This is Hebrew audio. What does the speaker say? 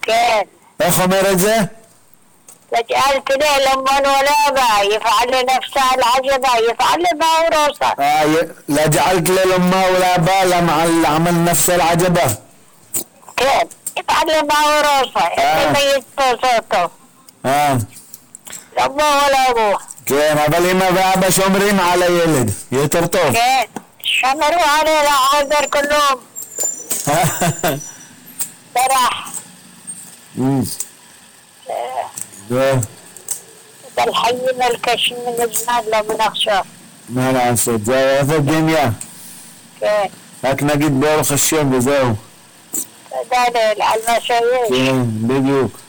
כן. איך אומר את זה? וג'עلت له لما ولابا يفعل نفسه العجبة يفعل ما هو روسه. لا جعلت له لما ولا بالا مع العمل نفس العجبة. כן, יפעל מה הוא רוצה, אם יתפוס אותו. לא בו ולא בו. כן, אבל אמא ואבא שומרים על הילד, יותר טוב. כן, שמרו עליו עובר כלום. ברח. זה الحين الكشم من الزمان לא מנחשב. מה לעשות, זה עבוד דניה. כן. רק נגיד ברוך השם וזהו. תודה לאל על מה שיש. כן, בדיוק.